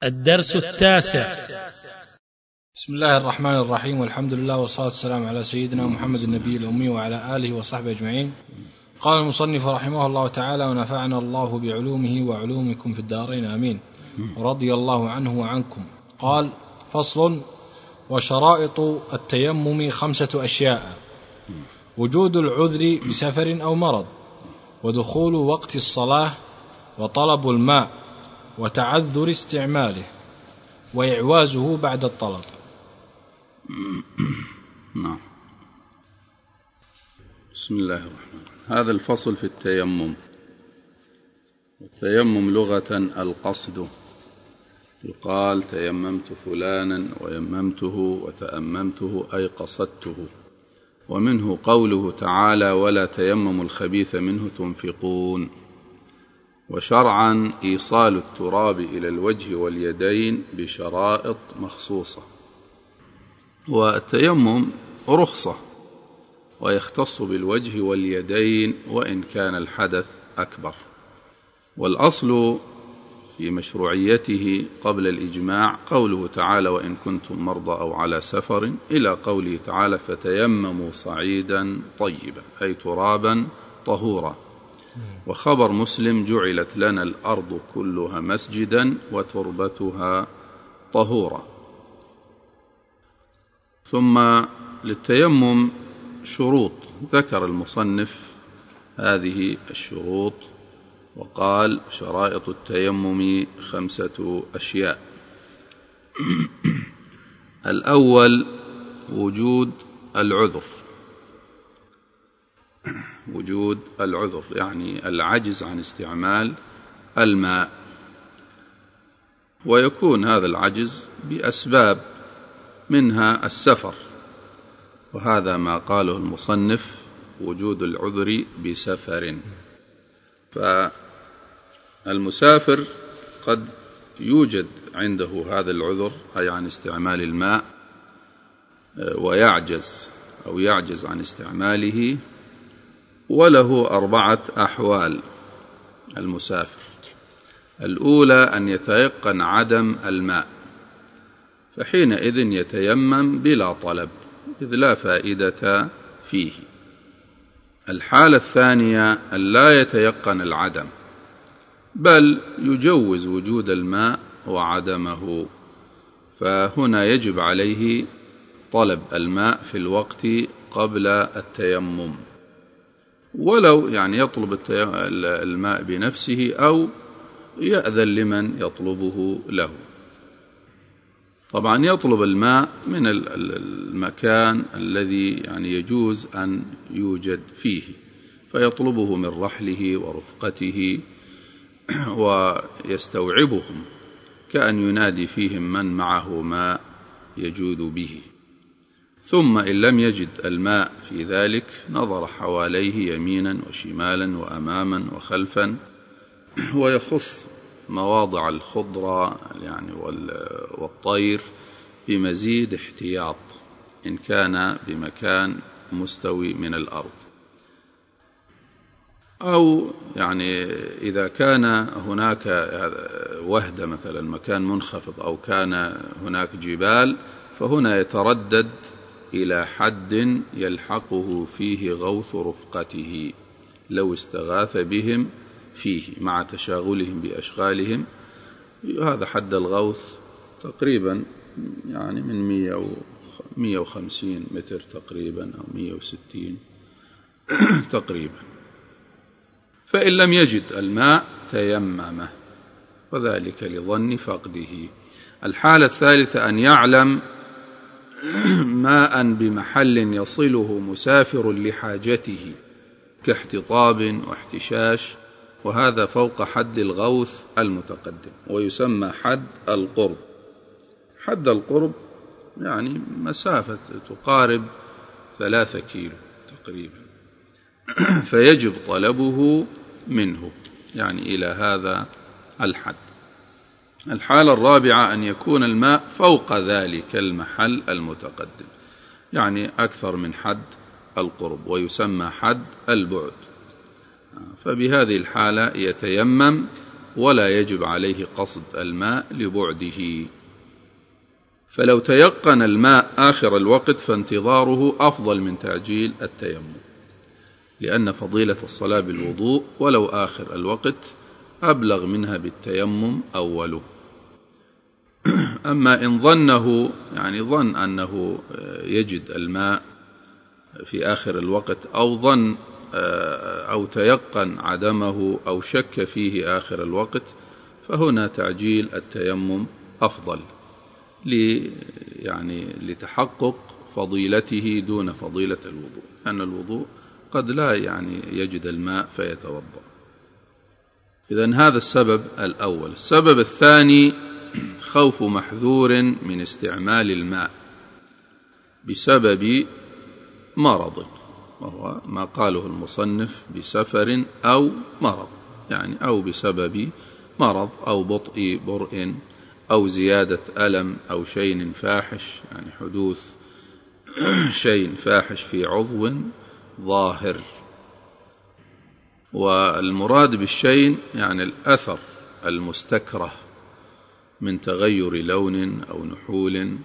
الدرس التاسع. بسم الله الرحمن الرحيم، والحمد لله والصلاة والسلام على سيدنا محمد النبي الأمي وعلى آله وصحبه أجمعين. قال المصنف رحمه الله تعالى: ونفعنا الله بعلومه وعلومكم في الدارين آمين، رضي الله عنه وعنكم. قال: فصل: وشرائط التيمم 5 أشياء: وجود العذر بسفر أو مرض، ودخول وقت الصلاة، وطلب الماء، وتعذر استعماله، وإعوازه بعد الطلب. نعم. بسم الله الرحمن الرحيم. هذا الفصل في التيمم. التيمم لغة القصد، يقال تيممت فلانا ويممته وتأممته أي قصدته. ومنه قوله تعالى: ولا تيمموا الخبيث منه تنفقون. وشرعا إيصال التراب إلى الوجه واليدين بشرائط مخصوصة. والتيمم رخصة ويختص بالوجه واليدين وإن كان الحدث أكبر. والأصل في مشروعيته قبل الإجماع قوله تعالى: وإن كنتم مرضى أو على سفر، إلى قوله تعالى: فتيمموا صعيدا طيبا أي ترابا طهورا. وخبر مسلم: جعلت لنا الأرض كلها مسجدا وتربتها طهورا. ثم للتيمم شروط، ذكر المصنف هذه الشروط وقال: شرائط التيمم 5 أشياء. الأول وجود العذر. وجود العذر يعني العجز عن استعمال الماء، ويكون هذا العجز بأسباب، منها السفر، وهذا ما قاله المصنف: وجود العذر بسفر. فالمسافر قد يوجد عنده هذا العذر أي عن استعمال الماء ويعجز أو يعجز عن استعماله، وله 4 أحوال المسافر. الأولى أن يتيقن عدم الماء، فحينئذ يتيمم بلا طلب إذ لا فائدة فيه. الحالة الثانية أن لا يتيقن العدم، بل يجوز وجود الماء وعدمه، فهنا يجب عليه طلب الماء في الوقت قبل التيمم، ولو يطلب الماء بنفسه أو يأذن لمن يطلبه له. طبعا يطلب الماء من المكان الذي يجوز أن يوجد فيه، فيطلبه من رحله ورفقته ويستوعبهم، كأن ينادي فيهم من معه ماء يجود به. ثم إن لم يجد الماء في ذلك نظر حواليه يمينا وشمالا وأماما وخلفا، ويخص مواضع الخضرة والطير بمزيد احتياط إن كان بمكان مستوي من الأرض، أو إذا كان هناك وهدة مثلا مكان منخفض أو كان هناك جبال، فهنا يتردد إلى حد يلحقه فيه غوث رفقته لو استغاث بهم فيه مع تشاغلهم بأشغالهم. هذا حد الغوث تقريبا من 150 متر تقريبا أو 160 تقريبا. فإن لم يجد الماء تيممه، وذلك لظن فقده. الحالة الثالثة أن يعلم ماء بمحل يصله مسافر لحاجته كاحتطاب واحتشاش، وهذا فوق حد الغوث المتقدم، ويسمى حد القرب. حد القرب مسافة تقارب 3 كيلو تقريبا، فيجب طلبه منه إلى هذا الحد. الحالة الرابعة أن يكون الماء فوق ذلك المحل المتقدم، أكثر من حد القرب، ويسمى حد البعد. فبهذه الحالة يتيمم ولا يجب عليه قصد الماء لبعده. فلو تيقن الماء آخر الوقت فانتظاره أفضل من تعجيل التيمم، لأن فضيلة الصلاة بالوضوء ولو آخر الوقت أبلغ منها بالتيمم أوله. أما إن ظنه يعني ظن أنه يجد الماء في آخر الوقت، أو ظن أو تيقن عدمه أو شك فيه آخر الوقت، فهنا تعجيل التيمم أفضل يعني لتحقق فضيلته دون فضيلة الوضوء، لأن الوضوء قد لا يعني يجد الماء فيتوضأ. إذن هذا السبب الأول. السبب الثاني خوف محذور من استعمال الماء بسبب مرض، وهو ما قاله المصنف بسفر أو مرض، يعني أو بسبب مرض أو بطء برء أو زيادة ألم أو شيء فاحش، يعني حدوث شيء فاحش في عضو ظاهر. والمراد بالشيء يعني الأثر المستكره من تغير لون أو نحول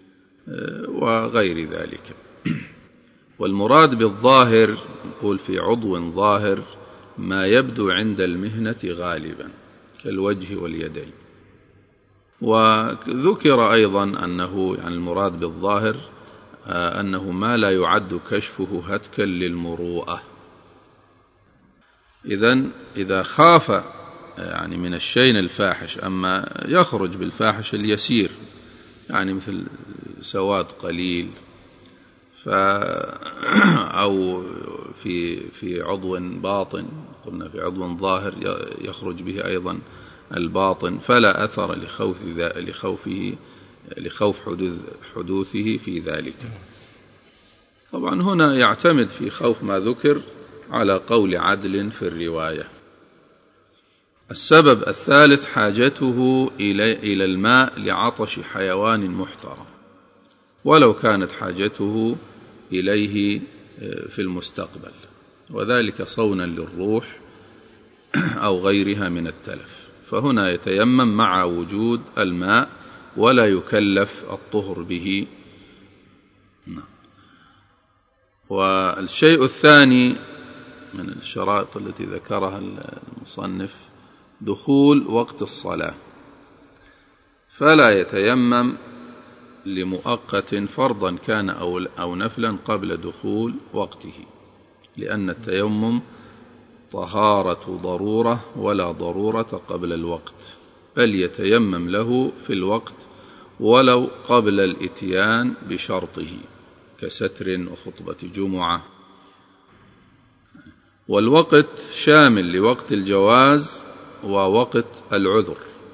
وغير ذلك. والمراد بالظاهر نقول في عضو ظاهر ما يبدو عند المهنة غالبا كالوجه واليدين. وذكر أيضا أنه يعني المراد بالظاهر أنه ما لا يعد كشفه هتكا للمروءة. إذن إذا خاف يعني من الشيء الفاحش، أما يخرج بالفاحش اليسير يعني مثل سواد قليل أو في عضو باطن، قلنا في عضو ظاهر يخرج به أيضا الباطن، فلا أثر لخوف حدوثه في ذلك. طبعا هنا يعتمد في خوف ما ذكر على قول عدل في الرواية. السبب الثالث حاجته إلى الماء لعطش حيوان محترم، ولو كانت حاجته إليه في المستقبل، وذلك صونا للروح أو غيرها من التلف، فهنا يتيمم مع وجود الماء ولا يكلف الطهر به. والشيء الثاني من الشرائط التي ذكرها المصنف دخول وقت الصلاة، فلا يتيمم لمؤقت فرضا كان أو نفلا قبل دخول وقته، لأن التيمم طهارة ضرورة ولا ضرورة قبل الوقت، بل يتيمم له في الوقت ولو قبل الإتيان بشرطه كستر وخطبة جمعة. والوقت شامل لوقت الجواز ووقت العذر.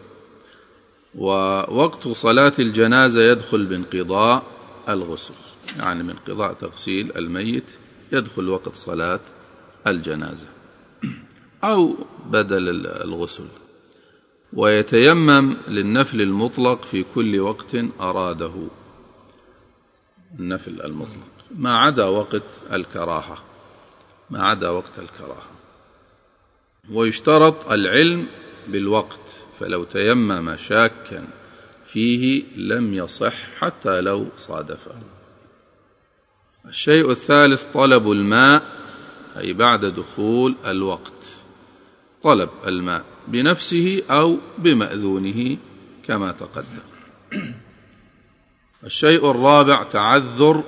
ووقت صلاة الجنازة يدخل بانقضاء الغسل، يعني من انقضاء تغسيل الميت يدخل وقت صلاة الجنازة أو بدل الغسل. ويتيمم للنفل المطلق في كل وقت أراده، النفل المطلق ما عدا وقت الكراهة، ويشترط العلم بالوقت، فلو تيمم شاكا فيه لم يصح حتى لو صادفه. الشيء الثالث طلب الماء، أي بعد دخول الوقت طلب الماء بنفسه أو بمأذونه كما تقدم. الشيء الرابع تعذر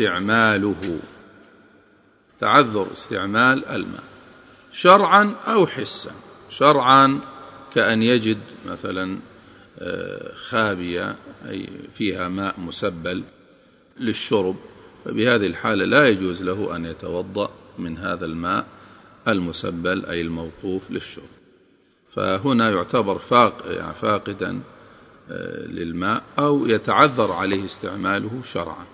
استعمال الماء شرعا أو حسا. شرعا كأن يجد مثلا خابية أي فيها ماء مسبل للشرب، فبهذه الحالة لا يجوز له أن يتوضأ من هذا الماء المسبل أي الموقوف للشرب، فهنا يعتبر فاقدا للماء أو يتعذر عليه استعماله شرعا.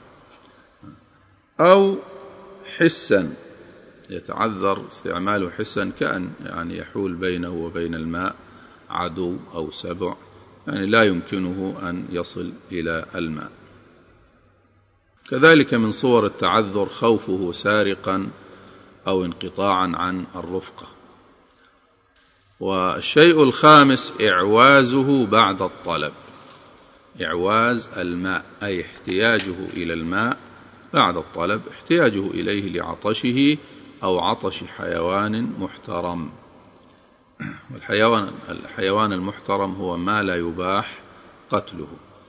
أو حسا يتعذر استعماله حسا، كأن يعني يحول بينه وبين الماء عدو أو سبع، يعني لا يمكنه أن يصل إلى الماء. كذلك من صور التعذر خوفه سارقا أو انقطاعا عن الرفقة. والشيء الخامس إعوازه بعد الطلب، إعواز الماء أي احتياجه إلى الماء بعد الطلب، احتياجه إليه لعطشه أو عطش حيوان محترم. والحيوان المحترم هو ما لا يباح قتله.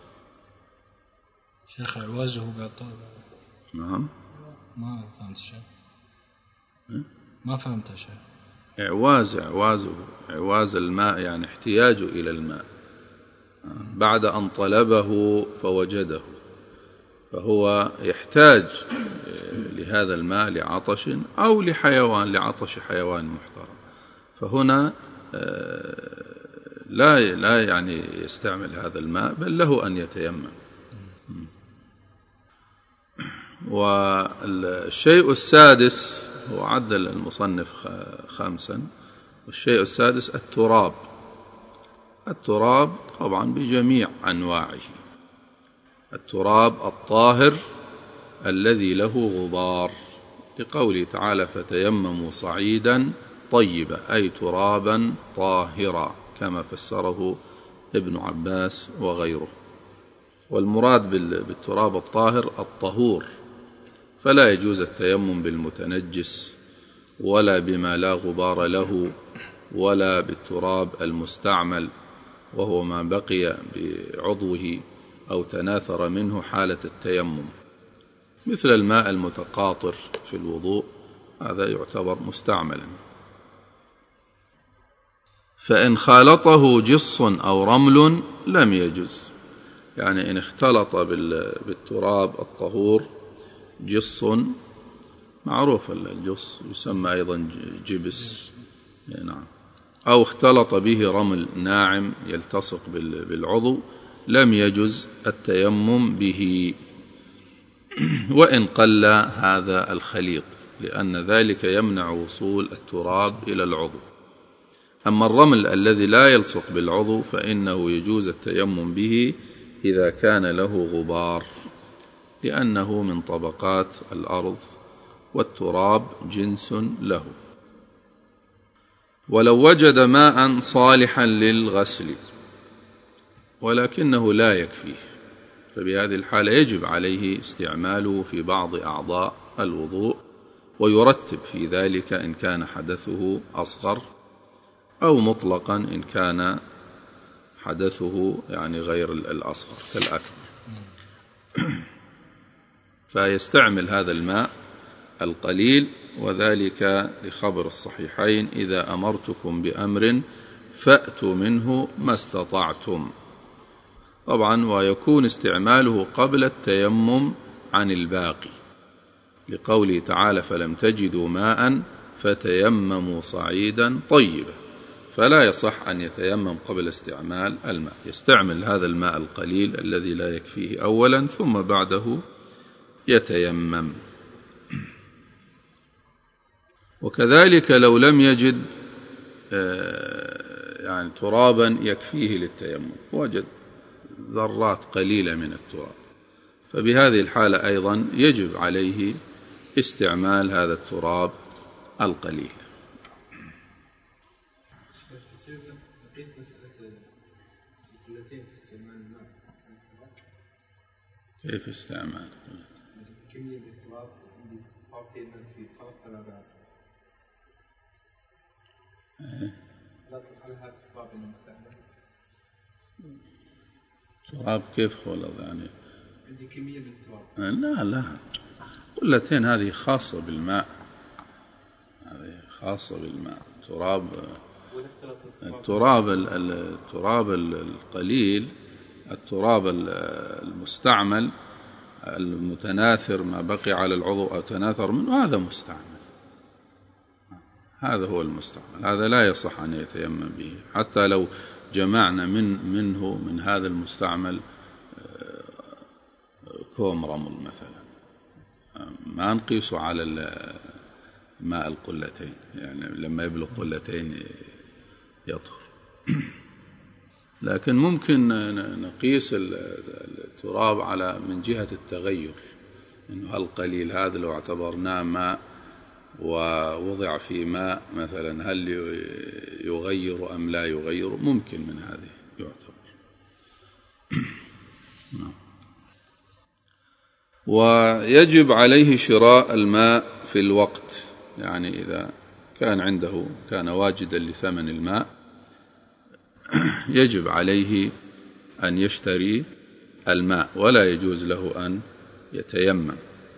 شيخ إعوازه بعد الطلب. نعم. ما فهمت شيء. ما فهمت شيء. إعواز الماء يعني احتياجه إلى الماء بعد أن طلبه فوجده، فهو يحتاج لهذا الماء لعطش أو لعطش حيوان محترم، فهنا لا يعني يستعمل هذا الماء، بل له أن يتيمم. والشيء السادس هو عدل المصنف 5، والشيء السادس التراب طبعا بجميع أنواعه، التراب الطاهر الذي له غبار، لقوله تعالى فتيمموا صعيدا طيبا أي ترابا طاهرا، كما فسره ابن عباس وغيره. والمراد بالتراب الطاهر الطهور، فلا يجوز التيمم بالمتنجس ولا بما لا غبار له ولا بالتراب المستعمل، وهو ما بقي بعضوه أو تناثر منه حالة التيمم، مثل الماء المتقاطر في الوضوء، هذا يعتبر مستعملا. فإن خالطه جص أو رمل لم يجز، يعني إن اختلط بالتراب الطهور جص، معروف الجص يسمى أيضا جبس، نعم، أو اختلط به رمل ناعم يلتصق بالعضو، لم يجز التيمم به وإن قل هذا الخليط، لأن ذلك يمنع وصول التراب إلى العضو. أما الرمل الذي لا يلصق بالعضو فإنه يجوز التيمم به إذا كان له غبار، لأنه من طبقات الأرض والتراب جنس له. ولو وجد ماء صالحا للغسل ولكنه لا يكفيه، فبهذه الحالة يجب عليه استعماله في بعض أعضاء الوضوء، ويرتب في ذلك إن كان حدثه أصغر، أو مطلقا إن كان حدثه يعني غير الأصغر كالأكبر. فيستعمل هذا الماء القليل، وذلك لخبر الصحيحين إذا أمرتكم بأمر فأتوا منه ما استطعتم. طبعا ويكون استعماله قبل التيمم عن الباقي، لقوله تعالى فلم تجدوا ماء فتيمموا صعيدا طيبا، فلا يصح أن يتيمم قبل استعمال الماء، يستعمل هذا الماء القليل الذي لا يكفيه أولا، ثم بعده يتيمم. وكذلك لو لم يجد يعني ترابا يكفيه للتيمم، وجد ذرات قليلة من التراب، فبهذه الحالة أيضا يجب عليه استعمال هذا التراب القليل. كيف استعمال؟ كمية التراب عندي طابتين منفي خلط على بعض. لا تطلق على هذا التراب المستعمل. تراب كيف خلط يعني؟ عندي كمية من التراب. لا قلتين هذه خاصة بالماء، التراب القليل، التراب المستعمل المتناثر ما بقي على العضو أو تناثر منه، هذا مستعمل، هذا هو المستعمل، هذا لا يصح أن يتيمم به. حتى لو جمعنا من هذا المستعمل كوم رمل مثلا، ما نقيسه على ماء القلتين، يعني لما يبلغ قلتين يطهر. لكن ممكن نقيس التراب على من جهة التغير، إنه هل قليل هذا لو اعتبرناه ماء ووضع في ماء مثلا، هل يغير أم لا يغير؟ ممكن من هذه يعتبر. ويجب عليه شراء الماء في الوقت، يعني إذا كان واجدا لثمن الماء يجب عليه أن يشتري الماء، ولا يجوز له أن يتيمم.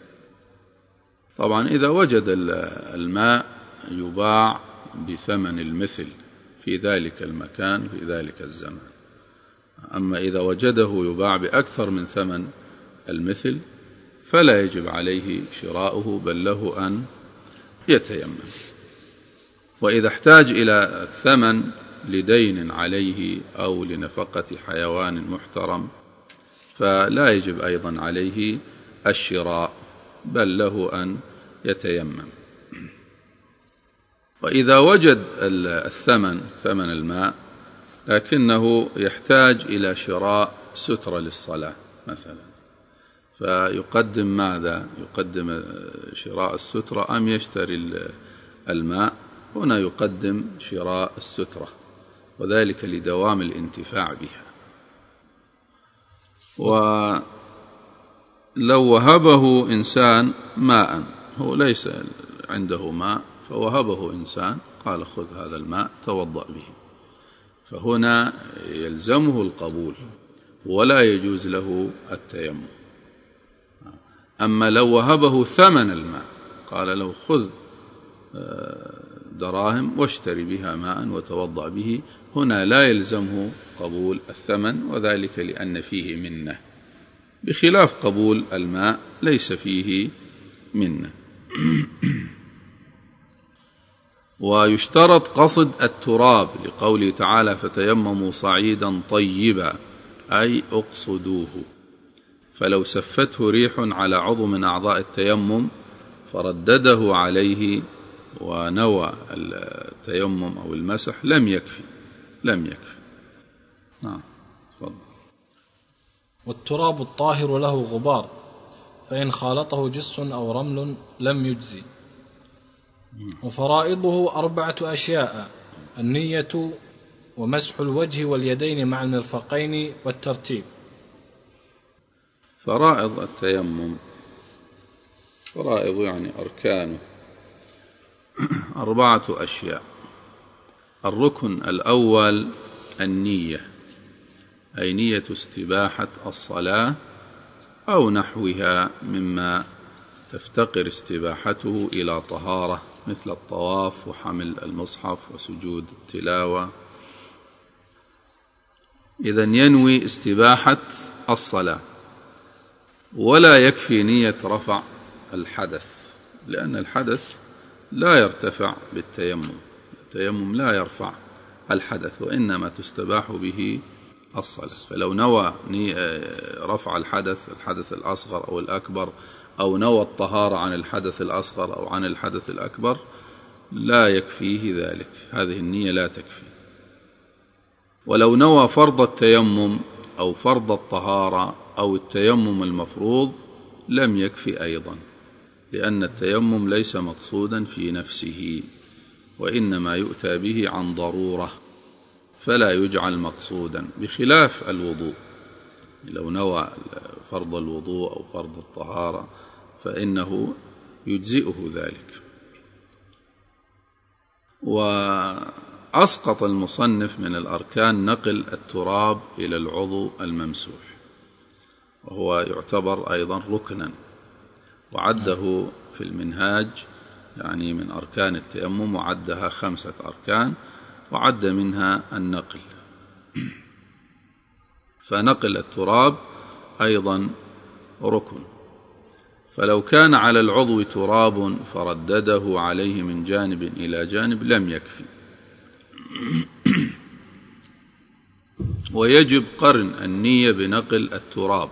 طبعا إذا وجد الماء يباع بثمن المثل في ذلك المكان في ذلك الزمان. أما إذا وجده يباع بأكثر من ثمن المثل فلا يجب عليه شراؤه، بل له أن يتيمم. وإذا احتاج إلى الثمن لدين عليه أو لنفقة حيوان محترم فلا يجب أيضا عليه الشراء، بل له أن يتيمم. وإذا وجد ثمن الماء لكنه يحتاج إلى شراء سترة للصلاة مثلا، فيقدم ماذا؟ يقدم شراء السترة أم يشتري الماء؟ هنا يقدم شراء السترة، وذلك لدوام الانتفاع بها. ولو وهبه إنسان ماء، هو ليس عنده ماء فوهبه إنسان قال خذ هذا الماء توضأ به، فهنا يلزمه القبول ولا يجوز له التيمم. أما لو وهبه ثمن الماء قال له خذ دراهم واشتري بها ماء وتوضأ به، هنا لا يلزمه قبول الثمن، وذلك لأن فيه منة، بخلاف قبول الماء ليس فيه منة. ويشترط قصد التراب لقوله تعالى فتيمموا صعيدا طيبا، أي اقصدوه. فلو سفته ريح على عضو من أعضاء التيمم فردده عليه ونوى التيمم أو المسح لم يكفي. نعم. تفضل. والتراب الطاهر له غبار، فإن خالطه جس أو رمل لم يجزي. وفرائضه 4 أشياء: النية ومسح الوجه واليدين مع المرفقين والترتيب. فرائض التيمم، فرائض يعني أركانه 4 أشياء. الركن الأول النية، أي نية استباحة الصلاة أو نحوها مما تفتقر استباحته إلى طهارة، مثل الطواف وحمل المصحف وسجود التلاوة. إذن ينوي استباحة الصلاة، ولا يكفي نية رفع الحدث، لأن الحدث لا يرتفع بالتيمم، التيمم لا يرفع الحدث، وإنما تستباح به الصلاة. فلو نوى رفع الحدث الأصغر أو الأكبر، أو نوى الطهارة عن الحدث الأصغر أو عن الحدث الأكبر، لا يكفيه ذلك، هذه النية لا تكفي. ولو نوى فرض التيمم أو فرض الطهارة أو التيمم المفروض لم يكفي أيضا، لأن التيمم ليس مقصودا في نفسه، وإنما يؤتى به عن ضرورة، فلا يجعل مقصودا، بخلاف الوضوء. لو نوى فرض الوضوء أو فرض الطهارة فإنه يجزئه ذلك. وأسقط المصنف من الأركان نقل التراب إلى العضو الممسوح، وهو يعتبر أيضا ركنا، وعده في المنهاج يعني من أركان التيمم، وعدها 5 أركان، وعد منها النقل. فنقل التراب أيضا ركن. فلو كان على العضو تراب فردده عليه من جانب إلى جانب لم يكفي. ويجب قرن النية بنقل التراب،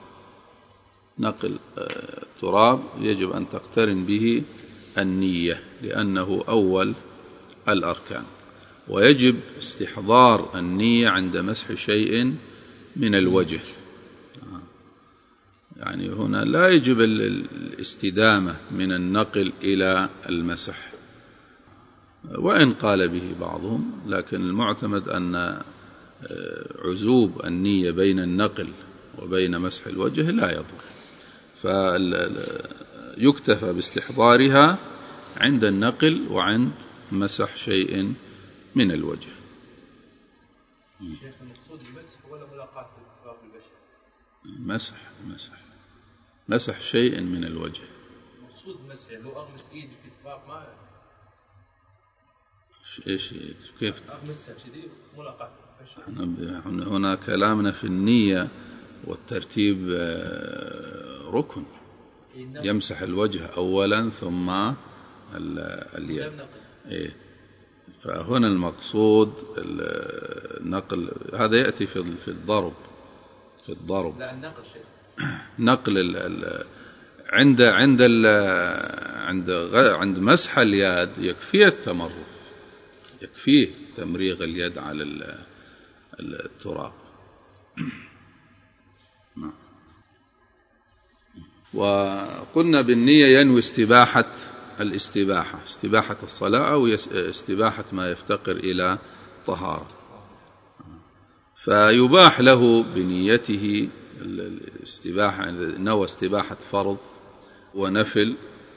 نقل التراب يجب أن تقترن به النية، لأنه أول الأركان. ويجب استحضار النية عند مسح شيء من الوجه، يعني هنا لا يجب الاستدامة من النقل إلى المسح، وإن قال به بعضهم، لكن المعتمد أن عزوب النية بين النقل وبين مسح الوجه لا يضر، فيكتفى باستحضارها عند النقل وعند مسح شيء من الوجه. شيخ المقصود المسح ولا ملاقاة الاتفاق بالبشر؟ مسح شيء من الوجه. مقصود المسح لو أغمس إيدي في اتفاق ما إيش كيف أغمسها كذي ملاقاة البشر؟ هنا كلامنا في النية والترتيب ركن، يمسح الوجه أولا ثم اليد. إيه، فهنا المقصود النقل، هذا يأتي في الضرب. لا النقل شيء نقل عند مسح اليد يكفيه التمرغ، يكفيه تمريغ اليد على التراب. وقلنا بالنية ينوي استباحة الصلاة أو استباحة ما يفتقر إلى طهارة، فيباح له بنيته الاستباحة، نوى استباحة فرض ونفل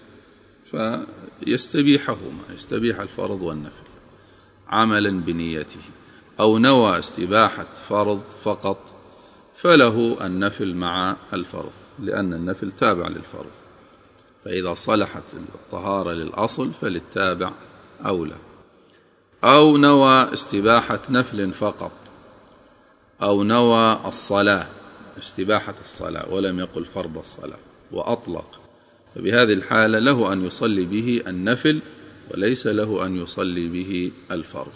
فيستبيحهما، يستبيح الفرض والنفل عملا بنيته، أو نوى استباحة فرض فقط فله النفل مع الفرض، لأن النفل تابع للفرض، فإذا صلحت الطهارة للأصل فللتابع أولى. أو نوى استباحة نفل فقط، أو نوى الصلاة، استباحة الصلاة ولم يقل فرض الصلاة وأطلق، فبهذه الحالة له أن يصلي به النفل وليس له أن يصلي به الفرض.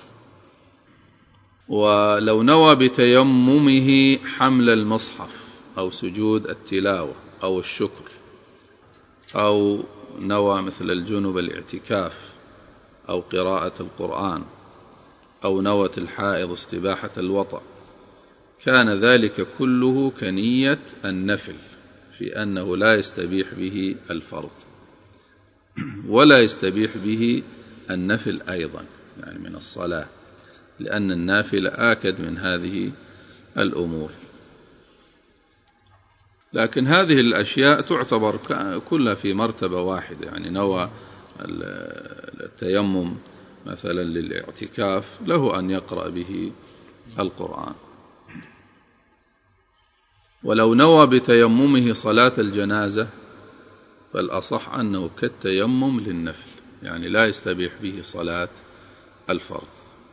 ولو نوى بتيممه حمل المصحف أو سجود التلاوة أو الشكر، أو نوى مثل الجنب الاعتكاف أو قراءة القرآن، أو نوت الحائض استباحة الوطأ، كان ذلك كله كنية النفل، في أنه لا يستبيح به الفرض ولا يستبيح به النفل أيضا، يعني من الصلاة، لأن النافل آكد من هذه الأمور. لكن هذه الأشياء تعتبر كلها في مرتبة واحدة، يعني نوى التيمم مثلا للاعتكاف له أن يقرأ به القرآن. ولو نوى بتيممه صلاة الجنازة فالأصح أنه كالتيمم للنفل، يعني لا يستبيح به صلاة الفرض.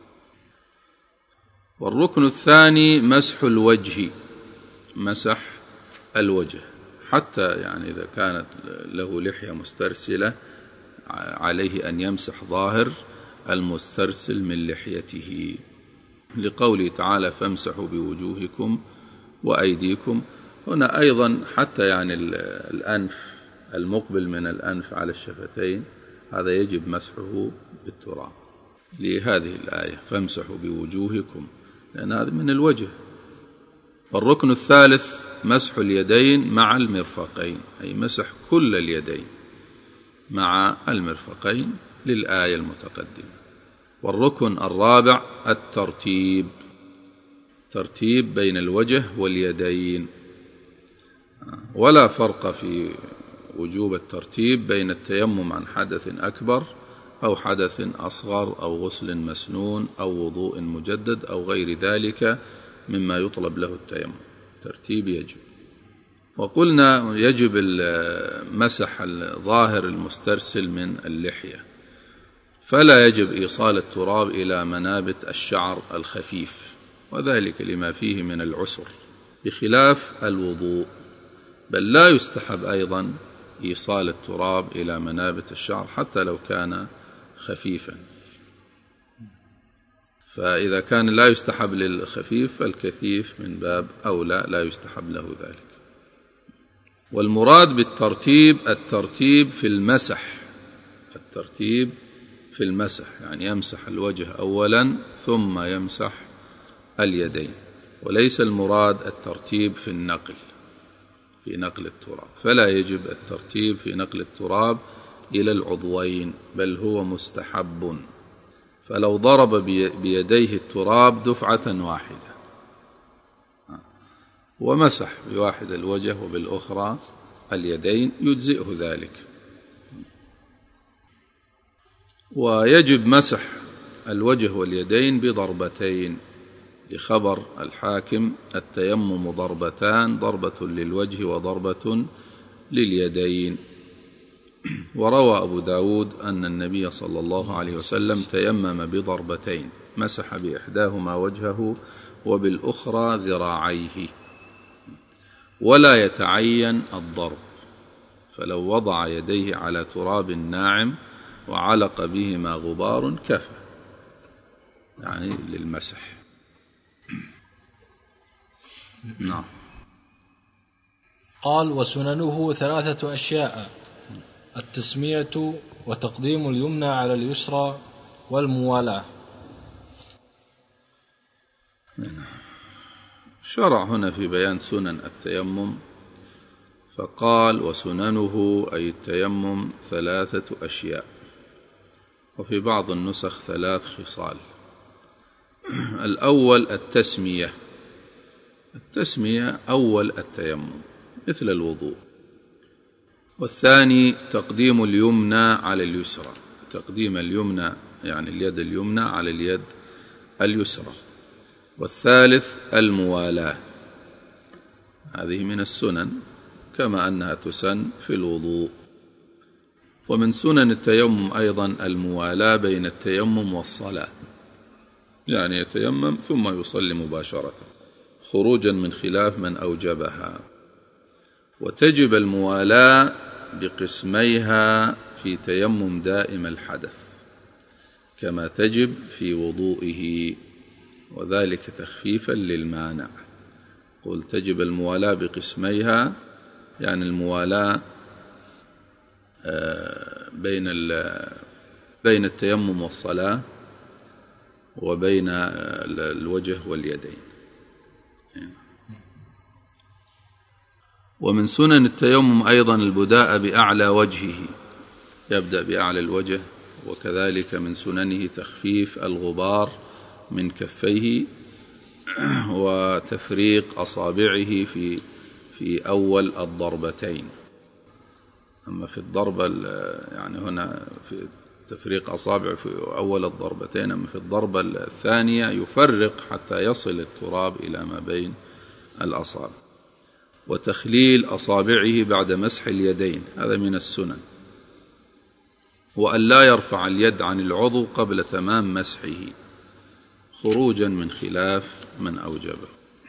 والركن الثاني مسح الوجه، مسح الوجه، حتى يعني إذا كانت له لحية مسترسلة عليه أن يمسح ظاهر المسترسل من لحيته، لقوله تعالى فامسحوا بوجوهكم وأيديكم. هنا أيضا حتى يعني الأنف المقبل من الأنف على الشفتين هذا يجب مسحه بالتراب لهذه الآية فامسحوا بوجوهكم، لأن هذا من الوجه. والركن الثالث مسح اليدين مع المرفقين، أي مسح كل اليدين مع المرفقين للآية المتقدمة. والركن الرابع الترتيب، ترتيب بين الوجه واليدين، ولا فرق في وجوب الترتيب بين التيمم عن حدث أكبر أو حدث أصغر أو غسل مسنون أو وضوء مجدد أو غير ذلك مما يطلب له التيمم، ترتيب يجب. وقلنا يجب مسح الظاهر المسترسل من اللحية، فلا يجب إيصال التراب إلى منابت الشعر الخفيف، وذلك لما فيه من العسر، بخلاف الوضوء، بل لا يستحب أيضا إيصال التراب إلى منابت الشعر حتى لو كان خفيفا، فإذا كان لا يستحب للخفيف فالكثيف من باب أولى لا يستحب له ذلك. والمراد بالترتيب الترتيب في المسح، الترتيب في المسح يعني يمسح الوجه أولا ثم يمسح اليدين، وليس المراد الترتيب في النقل، في نقل التراب، فلا يجب الترتيب في نقل التراب إلى العضوين، بل هو مستحب. فلو ضرب بيديه التراب دفعة واحدة ومسح بواحد الوجه وبالأخرى اليدين يجزئه ذلك. ويجب مسح الوجه واليدين بضربتين، لخبر الحاكم: التيمم ضربتان، ضربة للوجه وضربة لليدين. وروى أبو داود أن النبي صلى الله عليه وسلم تيمم بضربتين، مسح بإحداهما وجهه وبالأخرى ذراعيه، ولا يتعين الضرب، فلو وضع يديه على تراب ناعم وعلق بهما غبار كفى يعني للمسح. نعم. قال: وسننه 3 أشياء: التسمية، وتقديم اليمنى على اليسرى، والموالاة. شرع هنا في بيان سنن التيمم فقال: وسننه أي التيمم 3 أشياء، وفي بعض النسخ 3 خصال. الأول التسمية، التسمية أول التيمم مثل الوضوء. والثاني تقديم اليمنى على اليسرى، تقديم اليمنى يعني اليد اليمنى على اليد اليسرى. والثالث الموالاة، هذه من السنن كما أنها تسن في الوضوء. ومن سنن التيمم أيضا الموالاة بين التيمم والصلاة، يعني يتيمم ثم يصلي مباشرة، خروجا من خلاف من أوجبها. وتجب الموالاة بقسميها في تيمم دائم الحدث كما تجب في وضوئه، وذلك تخفيفا للمانع. قل تجب الموالاة بقسميها، يعني الموالاة بين التيمم والصلاة وبين الوجه واليدين. ومن سنن التيمم أيضا البداء بأعلى وجهه، يبدأ بأعلى الوجه. وكذلك من سننه تخفيف الغبار من كفيه وتفريق أصابعه في أول الضربتين. أما في الضربة يعني هنا في تفريق أصابع في أول الضربتين، أما في الضربة الثانية يفرق حتى يصل التراب إلى ما بين الأصابع. وتخليل أصابعه بعد مسح اليدين، هذا من السنن. وأن لا يرفع اليد عن العضو قبل تمام مسحه، خروجا من خلاف من أوجبه.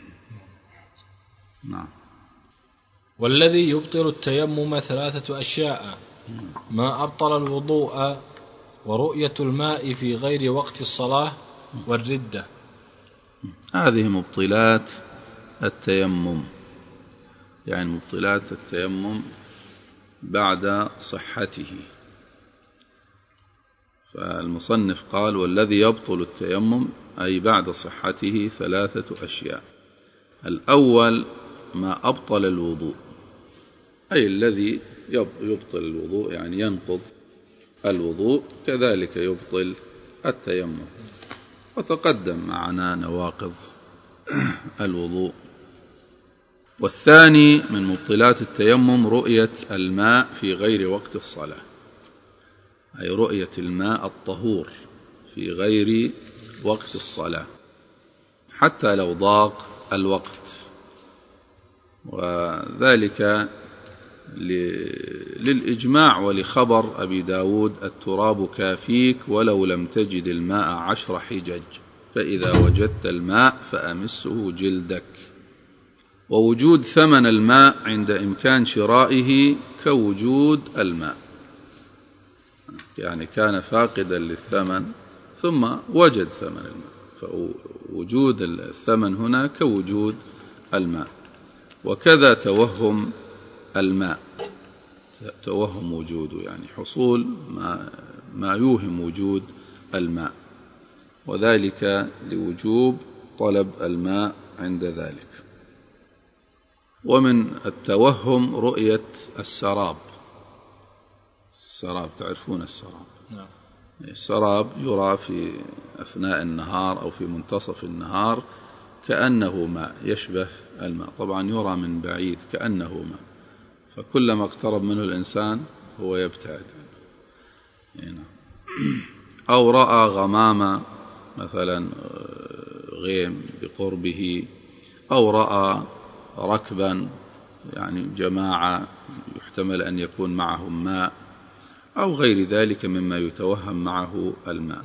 نعم. والذي يبطل التيمم 3 أشياء: ما أبطل الوضوء، ورؤية الماء في غير وقت الصلاة، والردة. هذه مبطلات التيمم، يعني مبطلات التيمم بعد صحته. فالمصنف قال: والذي يبطل التيمم أي بعد صحته 3 أشياء. الأول ما أبطل الوضوء، أي الذي يبطل الوضوء يعني ينقض الوضوء، كذلك يبطل التيمم. وتقدم معنا نواقض الوضوء. والثاني من مبطلات التيمم رؤية الماء في غير وقت الصلاة، أي رؤية الماء الطهور في غير وقت الصلاة حتى لو ضاق الوقت. وذلك للإجماع ولخبر أبي داود: التراب كافيك ولو لم تجد الماء 10 حجج، فإذا وجدت الماء فأمسه جلدك. ووجود ثمن الماء عند إمكان شرائه كوجود الماء، يعني كان فاقدا للثمن ثم وجد ثمن الماء، فوجود الثمن هنا كوجود الماء. وكذا توهم الماء، توهم وجوده، يعني حصول ما يوهم وجود الماء، وذلك لوجوب طلب الماء عند ذلك. ومن التوهم رؤية السراب. السراب تعرفون السراب؟ نعم. السراب يرى في أثناء النهار أو في منتصف النهار كأنه ماء، يشبه الماء، طبعا يرى من بعيد كأنه ماء، فكلما اقترب منه الإنسان هو يبتعد عنه. أو رأى غمامة مثلا غيم بقربه، أو رأى ركبا يعني جماعة يحتمل أن يكون معهم ماء، أو غير ذلك مما يتوهم معه الماء.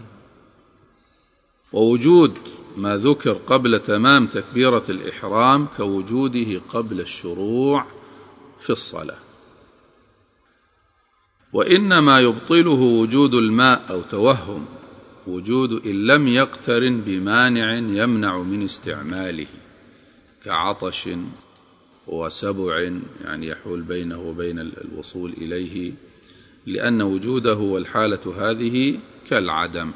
ووجود ما ذكر قبل تمام تكبيرة الإحرام كوجوده قبل الشروع في الصلاة. وإنما يبطله وجود الماء أو توهم وجود إن لم يقترن بمانع يمنع من استعماله كعطش وسبع يعني يحول بينه وبين الوصول إليه، لأن وجوده والحالة هذه كالعدم.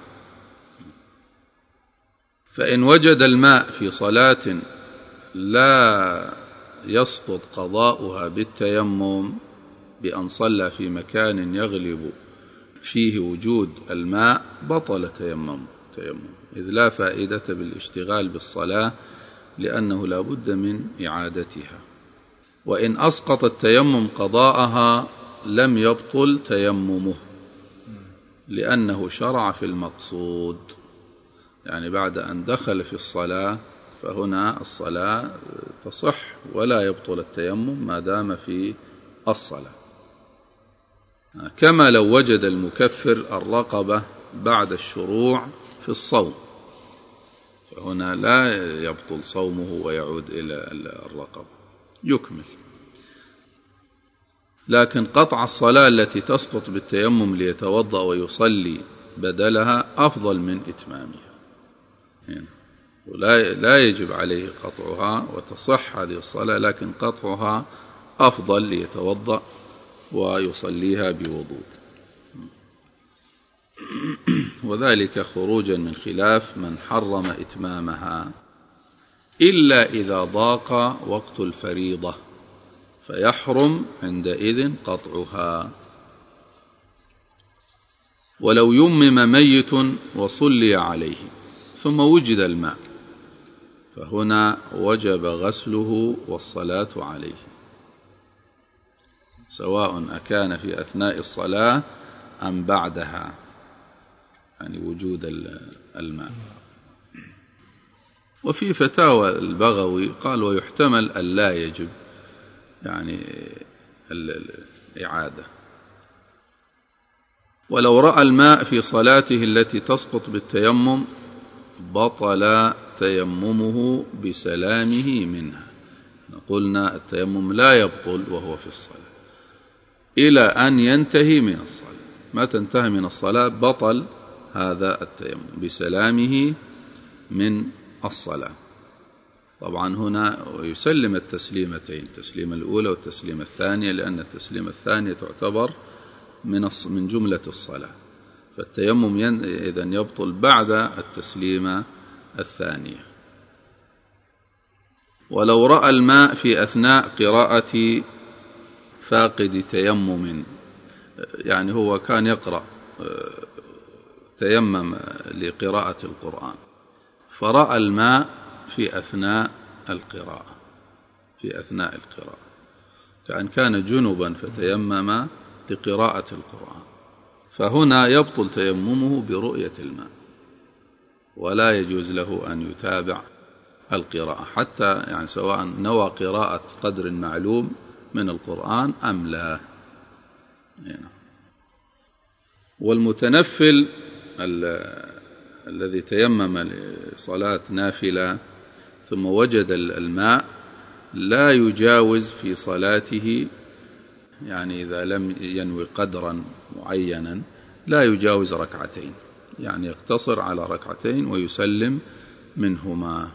فإن وجد الماء في صلاة لا يسقط قضاؤها بالتيمم بأن صلى في مكان يغلب فيه وجود الماء بطل تيمم، إذ لا فائدة بالاشتغال بالصلاة لأنه لا بد من إعادتها. وإن أسقط التيمم قضاءها لم يبطل تيممه، لأنه شرع في المقصود، يعني بعد أن دخل في الصلاة فهنا الصلاة تصح ولا يبطل التيمم ما دام في الصلاة. كما لو وجد المكفر الرقبة بعد الشروع في الصوم، فهنا لا يبطل صومه ويعود إلى الرقبة، يكمل. لكن قطع الصلاة التي تسقط بالتيمم ليتوضأ ويصلي بدلها أفضل من إتمامها، ولا يجب عليه قطعها وتصح هذه الصلاة، لكن قطعها أفضل ليتوضأ ويصليها بوضوء، وذلك خروجا من خلاف من حرم إتمامها، إلا إذا ضاق وقت الفريضة فيحرم عندئذ قطعها. ولو يمم ميت وصلي عليه ثم وجد الماء فهنا وجب غسله والصلاة عليه، سواء أكان في أثناء الصلاة أم بعدها، يعني وجود الماء. وفي فتاوى البغوي قال ويحتمل ألا يجب يعني الإعادة. ولو رأى الماء في صلاته التي تسقط بالتيمم بطل تيممه بسلامه منها. قلنا التيمم لا يبطل وهو في الصلاة إلى أن ينتهي من الصلاة، ما تنتهي من الصلاة بطل هذا التيمم بسلامه من الصلاة. طبعا هنا يسلم التسليمتين، التسليمة الأولى والتسليمة الثانية، لأن التسليمة الثانية تعتبر من جملة الصلاة، فالتيمم إذن يبطل بعد التسليمة الثانية. ولو رأى الماء في أثناء قراءة فاقد تيمم، يعني هو كان يقرأ تيمم لقراءة القرآن فرأى الماء في أثناء القراءة، كأن كان جنبا فتيمم لقراءة القرآن، فهنا يبطل تيممه برؤية الماء، ولا يجوز له أن يتابع القراءة حتى يعني سواء نوى قراءة قدر معلوم من القرآن أم لا. والمتنفل الذي تيمم لصلاة نافلة ثم وجد الماء لا يجاوز في صلاته، يعني إذا لم ينوي قدرا معينا لا يجاوز ركعتين، يعني يقتصر على ركعتين ويسلم منهما.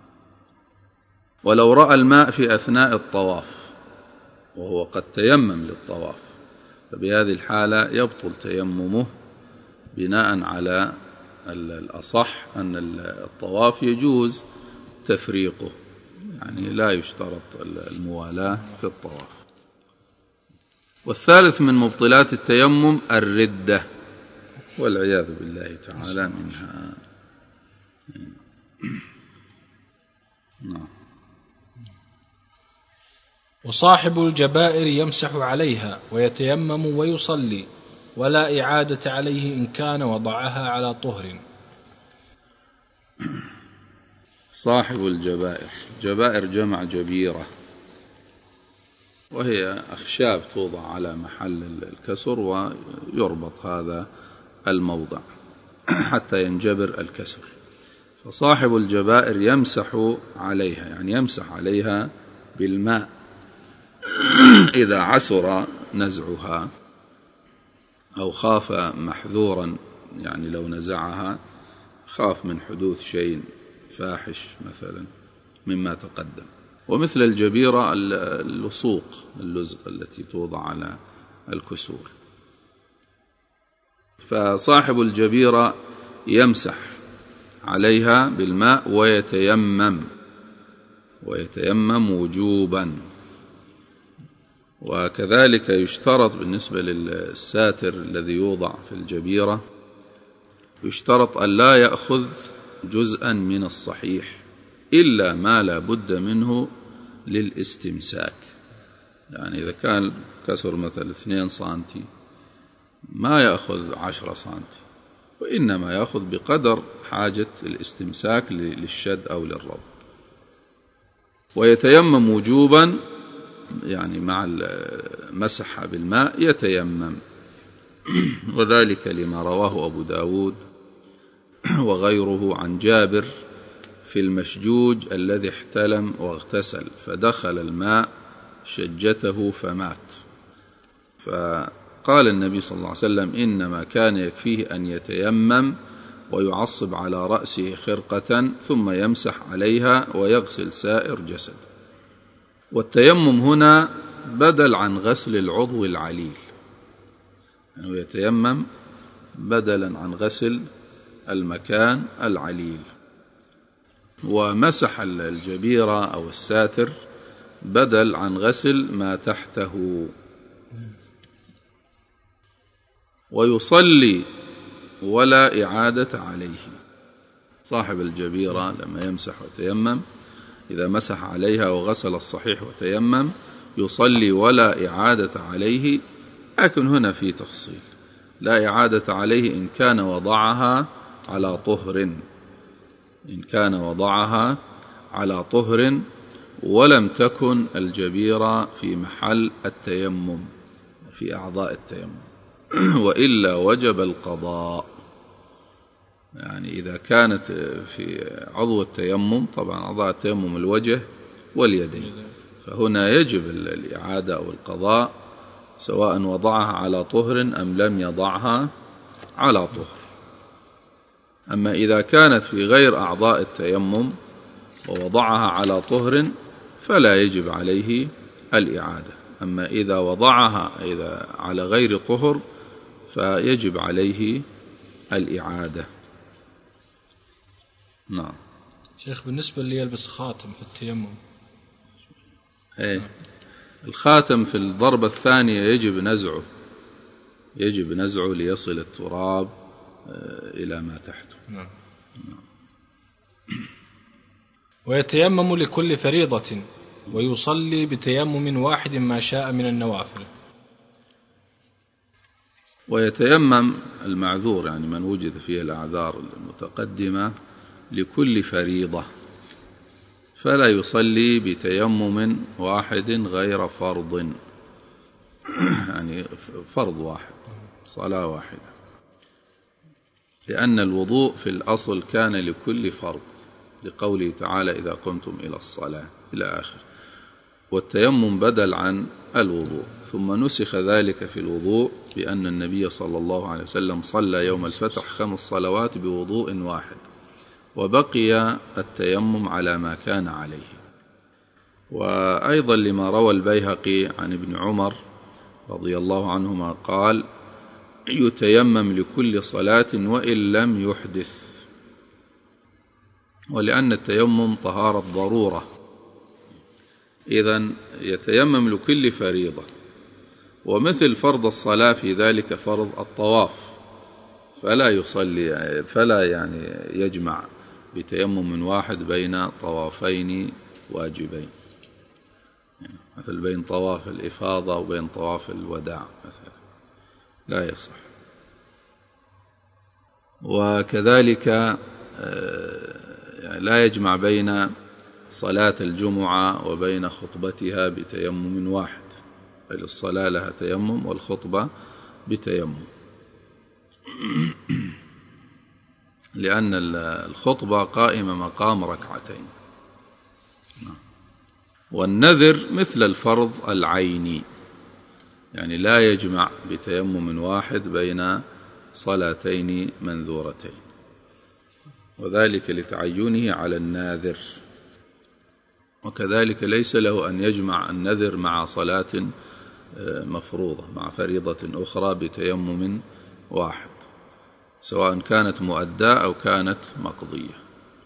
ولو رأى الماء في أثناء الطواف وهو قد تيمم للطواف فبهذه الحالة يبطل تيممه بناء على الأصح أن الطواف يجوز تفريقه، يعني لا يشترط الموالاة في الطواف. والثالث من مبطلات التيمم الردة، والعياذ بالله تعالى منها. وصاحب الجبائر يمسح عليها ويتيمم ويصلي، ولا إعادة عليه إن كان وضعها على طهر. صاحب الجبائر، جبائر جمع جبيرة، وهي أخشاب توضع على محل الكسر ويربط هذا الموضع حتى ينجبر الكسر. فصاحب الجبائر يمسح عليها، يعني يمسح عليها بالماء إذا عسر نزعها أو خاف محذورا، يعني لو نزعها خاف من حدوث شيء فاحش مثلا مما تقدم. ومثل الجبيرة اللصوق، اللزق التي توضع على الكسور. فصاحب الجبيرة يمسح عليها بالماء ويتيمم وجوبا. وكذلك يشترط بالنسبة للساتر الذي يوضع في الجبيرة، يشترط أن لا يأخذ جزءا من الصحيح إلا ما لا بد منه للاستمساك. يعني إذا كان كسر مثل 2 سنتي ما يأخذ 10 سنتي، وإنما يأخذ بقدر حاجة الاستمساك للشد أو للربط. ويتيمم وجوبا، يعني مع المسح بالماء يتيمم، وذلك لما رواه أبو داود وغيره عن جابر في المشجوج الذي احتلم واغتسل فدخل الماء شجته فمات. فقال النبي صلى الله عليه وسلم إنما كان يكفيه أن يتيمم ويعصب على رأسه خرقة ثم يمسح عليها ويغسل سائر جسد. والتيمم هنا بدل عن غسل العضو العليل، يعني يتيمم بدلا عن غسل المكان العليل. ومسح الجبيرة أو الساتر بدل عن غسل ما تحته. ويصلي ولا إعادة عليه. صاحب الجبيرة لما يمسح وتيمم، إذا مسح عليها وغسل الصحيح وتيمم يصلي ولا إعادة عليه، لكن هنا في تفصيل: لا إعادة عليه إن كان وضعها على طهر، إن كان وضعها على طهر ولم تكن الجبيرة في محل التيمم في أعضاء التيمم، وإلا وجب القضاء. يعني إذا كانت في عضو التيمم، طبعا أعضاء التيمم الوجه واليدين، فهنا يجب الإعادة أو القضاء سواء وضعها على طهر أم لم يضعها على طهر. أما إذا كانت في غير أعضاء التيمم ووضعها على طهر فلا يجب عليه الإعادة. أما إذا وضعها على غير طهر فيجب عليه الإعادة. نعم. شيخ، بالنسبة اللي يلبس خاتم في التيمم، الخاتم في الضربة الثانية يجب نزعه ليصل التراب إلى ما تحته. نعم. ويتيمم لكل فريضة ويصلي بتيمم واحد ما شاء من النوافل. ويتيمم المعذور، يعني من وجد فيه الأعذار المتقدمة، لكل فريضة، فلا يصلي بتيمم واحد غير فرض، يعني فرض واحد، صلاة واحدة، لأن الوضوء في الأصل كان لكل فرض، لقوله تعالى إذا قمتم إلى الصلاة إلى آخر. والتيمم بدل عن الوضوء، ثم نسخ ذلك في الوضوء بأن النبي صلى الله عليه وسلم صلى يوم الفتح 5 صلوات بوضوء واحد، وبقي التيمم على ما كان عليه. وأيضا لما روى البيهقي عن ابن عمر رضي الله عنهما قال: يتيمم لكل صلاة وإن لم يحدث. ولأن التيمم طهارة ضرورة، إذن يتيمم لكل فريضة. ومثل فرض الصلاة في ذلك فرض الطواف، فلا يعني يجمع بتيمم واحد بين طوافين واجبين، مثل بين طواف الإفاضة وبين طواف الوداع مثلا، لا يصح. وكذلك لا يجمع بين صلاة الجمعة وبين خطبتها بتيمم واحد، بل الصلاة لها تيمم والخطبة بتيمم، لأن الخطبة قائمة مقام ركعتين. والنذر مثل الفرض العيني، يعني لا يجمع بتيمم واحد بين صلاتين منذورتين، وذلك لتعينه على الناذر. وكذلك ليس له أن يجمع النذر مع صلاة مفروضة، مع فريضة أخرى بتيمم واحد، سواء كانت مؤداة أو كانت مقضية.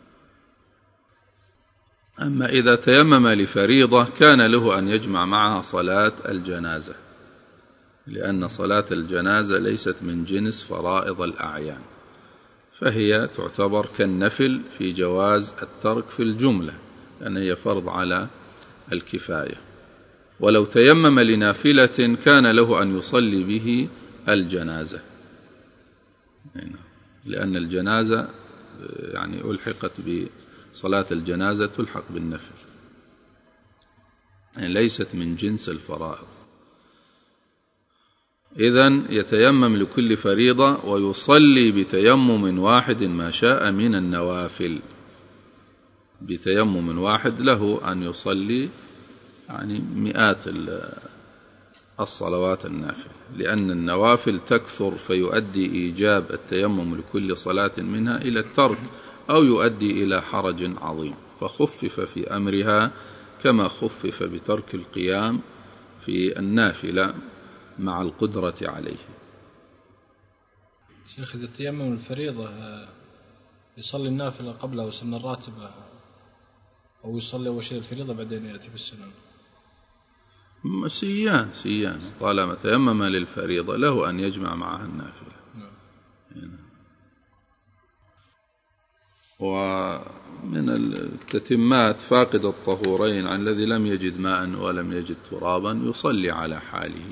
أما إذا تيمم لفريضة كان له أن يجمع معها صلاة الجنازة، لأن صلاة الجنازة ليست من جنس فرائض الأعيان، فهي تعتبر كالنفل في جواز الترك في الجملة، لأن هي فرض على الكفاية. ولو تيمم لنافلة كان له أن يصلي به الجنازة، لأن الجنازة يعني ألحقت بصلاة الجنازة تلحق بالنفل، يعني ليست من جنس الفرائض. إذن يتيمم لكل فريضة ويصلي بتيمم واحد ما شاء من النوافل، بتيمم واحد له أن يصلي يعني مئات الصلوات النافلة، لأن النوافل تكثر فيؤدي إيجاب التيمم لكل صلاة منها إلى الترك أو يؤدي إلى حرج عظيم، فخفف في أمرها كما خفف بترك القيام في النافلة مع القدرة عليه. شيخ، إذا تيمم الفريضة يصلي النافلة قبلها وسن الراتبة، أو يصلي أول شيء الفريضة بعدين يأتي بالسنن؟ سيان طالما تيمم للفريضة له أن يجمع معها النافلة. ومن التتمات فاقد الطهورين عن الذي لم يجد ماء ولم يجد ترابا يصلي على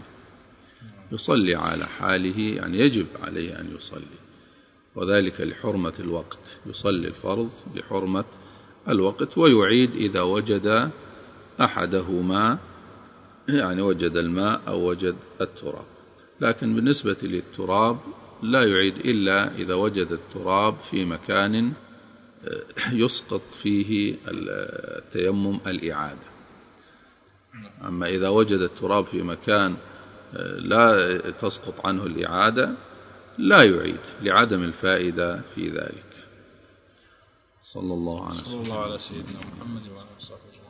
حاله، يعني يجب عليه أن يصلي، وذلك لحرمة الوقت، يصلي الفرض لحرمة الوقت، ويعيد إذا وجد أحدهما، يعني وجد الماء أو وجد التراب. لكن بالنسبة للتراب لا يعيد إلا إذا وجد التراب في مكان يسقط فيه التيمم الإعادة. أما إذا وجد التراب في مكان لا تسقط عنه الإعادة لا يعيد لعدم الفائدة في ذلك. صلى الله على سيدنا محمد وعلى آله وصحبه.